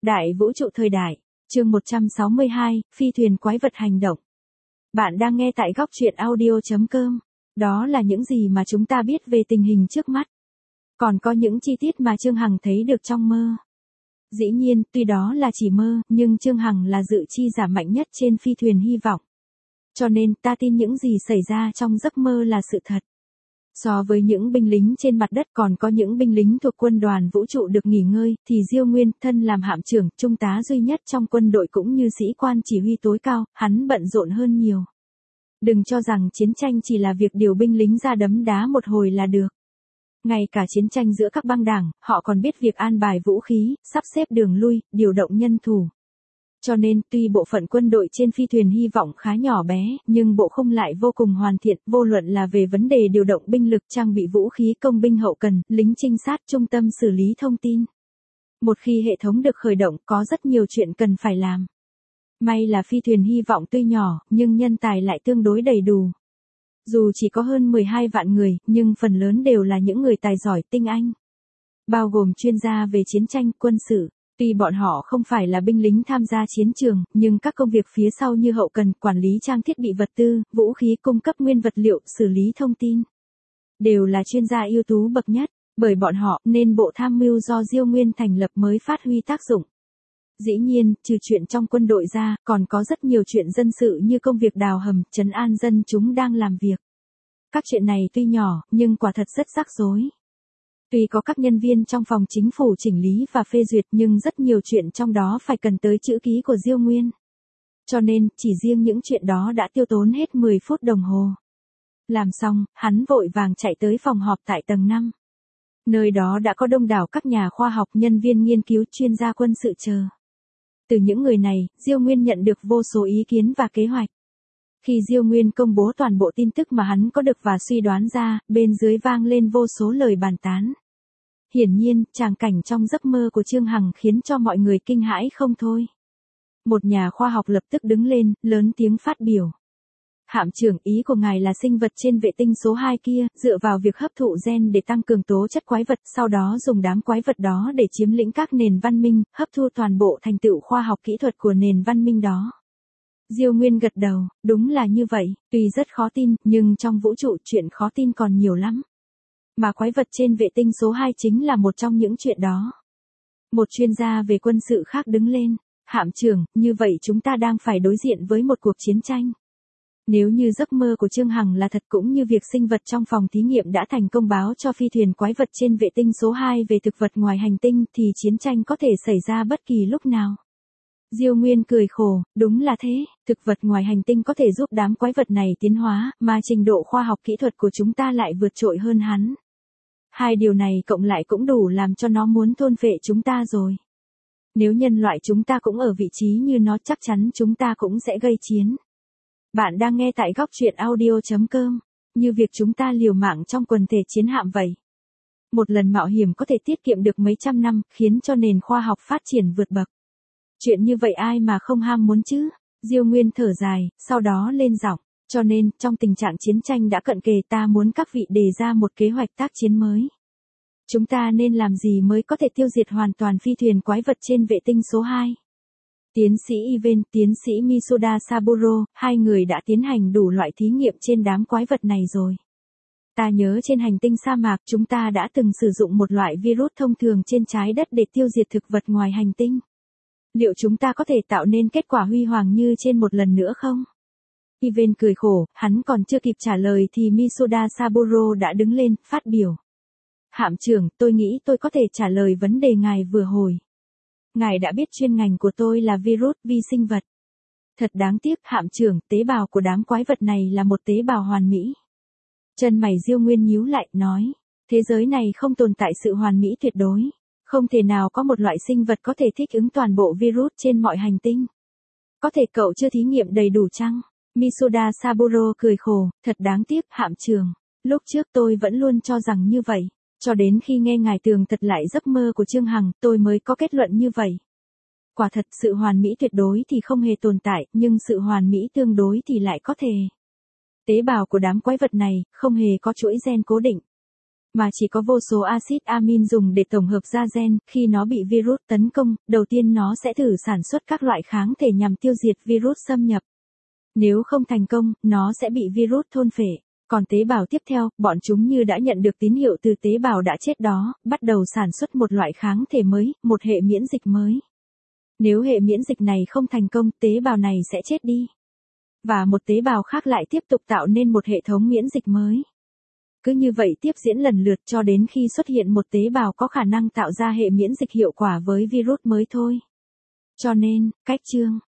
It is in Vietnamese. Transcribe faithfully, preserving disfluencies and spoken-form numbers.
Đại vũ trụ thời đại, chương một trăm sáu mươi hai, phi thuyền quái vật hành động. Bạn đang nghe tại góc truyện audio chấm com. Đó là những gì mà chúng ta biết về tình hình trước mắt. Còn có những chi tiết mà Trương Hằng thấy được trong mơ. Dĩ nhiên, tuy đó là chỉ mơ, nhưng Trương Hằng là dự chi giả mạnh nhất trên phi thuyền hy vọng. Cho nên ta tin những gì xảy ra trong giấc mơ là sự thật. So với những binh lính trên mặt đất còn có những binh lính thuộc quân đoàn vũ trụ được nghỉ ngơi, thì Diêu Nguyên, thân làm hạm trưởng, trung tá duy nhất trong quân đội cũng như sĩ quan chỉ huy tối cao, hắn bận rộn hơn nhiều. Đừng cho rằng chiến tranh chỉ là việc điều binh lính ra đấm đá một hồi là được. Ngay cả chiến tranh giữa các băng đảng, họ còn biết việc an bài vũ khí, sắp xếp đường lui, điều động nhân thủ. Cho nên, tuy bộ phận quân đội trên phi thuyền hy vọng khá nhỏ bé, nhưng bộ khung lại vô cùng hoàn thiện, vô luận là về vấn đề điều động binh lực, trang bị vũ khí, công binh hậu cần, lính trinh sát, trung tâm xử lý thông tin. Một khi hệ thống được khởi động, có rất nhiều chuyện cần phải làm. May là phi thuyền hy vọng tuy nhỏ, nhưng nhân tài lại tương đối đầy đủ. Dù chỉ có hơn mười hai vạn người, nhưng phần lớn đều là những người tài giỏi, tinh anh. Bao gồm chuyên gia về chiến tranh, quân sự. Tuy bọn họ không phải là binh lính tham gia chiến trường, nhưng các công việc phía sau như hậu cần, quản lý trang thiết bị vật tư, vũ khí, cung cấp nguyên vật liệu, xử lý thông tin, đều là chuyên gia ưu tú bậc nhất. Bởi bọn họ nên bộ tham mưu do Diêu Nguyên thành lập mới phát huy tác dụng. Dĩ nhiên, trừ chuyện trong quân đội ra, còn có rất nhiều chuyện dân sự như công việc đào hầm, trấn an dân chúng đang làm việc. Các chuyện này tuy nhỏ, nhưng quả thật rất rắc rối. Tuy có các nhân viên trong phòng chính phủ chỉnh lý và phê duyệt, nhưng rất nhiều chuyện trong đó phải cần tới chữ ký của Diêu Nguyên. Cho nên, chỉ riêng những chuyện đó đã tiêu tốn hết mười phút đồng hồ. Làm xong, hắn vội vàng chạy tới phòng họp tại tầng năm. Nơi đó đã có đông đảo các nhà khoa học, nhân viên nghiên cứu, chuyên gia quân sự chờ. Từ những người này, Diêu Nguyên nhận được vô số ý kiến và kế hoạch. Khi Diêu Nguyên công bố toàn bộ tin tức mà hắn có được và suy đoán ra, bên dưới vang lên vô số lời bàn tán. Hiển nhiên, tràng cảnh trong giấc mơ của Trương Hằng khiến cho mọi người kinh hãi không thôi. Một nhà khoa học lập tức đứng lên, lớn tiếng phát biểu. Hạm trưởng, ý của ngài là sinh vật trên vệ tinh số hai kia, dựa vào việc hấp thụ gen để tăng cường tố chất quái vật, sau đó dùng đám quái vật đó để chiếm lĩnh các nền văn minh, hấp thu toàn bộ thành tựu khoa học kỹ thuật của nền văn minh đó. Diêu Nguyên gật đầu, đúng là như vậy, tuy rất khó tin, nhưng trong vũ trụ chuyện khó tin còn nhiều lắm. Mà quái vật trên vệ tinh số hai chính là một trong những chuyện đó. Một chuyên gia về quân sự khác đứng lên, hạm trưởng, như vậy chúng ta đang phải đối diện với một cuộc chiến tranh. Nếu như giấc mơ của Trương Hằng là thật cũng như việc sinh vật trong phòng thí nghiệm đã thành công báo cho phi thuyền quái vật trên vệ tinh số hai về thực vật ngoài hành tinh thì chiến tranh có thể xảy ra bất kỳ lúc nào. Diêu Nguyên cười khổ, đúng là thế, thực vật ngoài hành tinh có thể giúp đám quái vật này tiến hóa, mà trình độ khoa học kỹ thuật của chúng ta lại vượt trội hơn hắn. Hai điều này cộng lại cũng đủ làm cho nó muốn thôn phệ chúng ta rồi. Nếu nhân loại chúng ta cũng ở vị trí như nó, chắc chắn chúng ta cũng sẽ gây chiến. Bạn đang nghe tại góc truyện audio chấm com, như việc chúng ta liều mạng trong quần thể chiến hạm vậy. Một lần mạo hiểm có thể tiết kiệm được mấy trăm năm, khiến cho nền khoa học phát triển vượt bậc. Chuyện như vậy ai mà không ham muốn chứ? Diêu Nguyên thở dài, sau đó lên giọng, cho nên, trong tình trạng chiến tranh đã cận kề, ta muốn các vị đề ra một kế hoạch tác chiến mới. Chúng ta nên làm gì mới có thể tiêu diệt hoàn toàn phi thuyền quái vật trên vệ tinh số hai? Tiến sĩ Iven, tiến sĩ Misuda Saburo, hai người đã tiến hành đủ loại thí nghiệm trên đám quái vật này rồi. Ta nhớ trên hành tinh sa mạc chúng ta đã từng sử dụng một loại virus thông thường trên trái đất để tiêu diệt thực vật ngoài hành tinh. Liệu chúng ta có thể tạo nên kết quả huy hoàng như trên một lần nữa không? Iven cười khổ, hắn còn chưa kịp trả lời thì Misuda Saburo đã đứng lên, phát biểu. Hạm trưởng, tôi nghĩ tôi có thể trả lời vấn đề ngài vừa hồi. Ngài đã biết chuyên ngành của tôi là virus, vi sinh vật. Thật đáng tiếc, hạm trưởng, tế bào của đám quái vật này là một tế bào hoàn mỹ. Chân mày Diêu Nguyên nhíu lại, nói, thế giới này không tồn tại sự hoàn mỹ tuyệt đối. Không thể nào có một loại sinh vật có thể thích ứng toàn bộ virus trên mọi hành tinh. Có thể cậu chưa thí nghiệm đầy đủ chăng? Misuda Saburo cười khổ, thật đáng tiếc, hạm trưởng. Lúc trước tôi vẫn luôn cho rằng như vậy. Cho đến khi nghe ngài tường thuật lại giấc mơ của Trương Hằng, tôi mới có kết luận như vậy. Quả thật, sự hoàn mỹ tuyệt đối thì không hề tồn tại, nhưng sự hoàn mỹ tương đối thì lại có thể. Tế bào của đám quái vật này, không hề có chuỗi gen cố định. mà chỉ có vô số axit amin dùng để tổng hợp ra gen, khi nó bị virus tấn công, đầu tiên nó sẽ thử sản xuất các loại kháng thể nhằm tiêu diệt virus xâm nhập. Nếu không thành công, nó sẽ bị virus thôn phệ. Còn tế bào tiếp theo, bọn chúng như đã nhận được tín hiệu từ tế bào đã chết đó, bắt đầu sản xuất một loại kháng thể mới, một hệ miễn dịch mới. Nếu hệ miễn dịch này không thành công, tế bào này sẽ chết đi. Và một tế bào khác lại tiếp tục tạo nên một hệ thống miễn dịch mới. Cứ như vậy tiếp diễn lần lượt cho đến khi xuất hiện một tế bào có khả năng tạo ra hệ miễn dịch hiệu quả với virus mới thôi. Cho nên, cách chương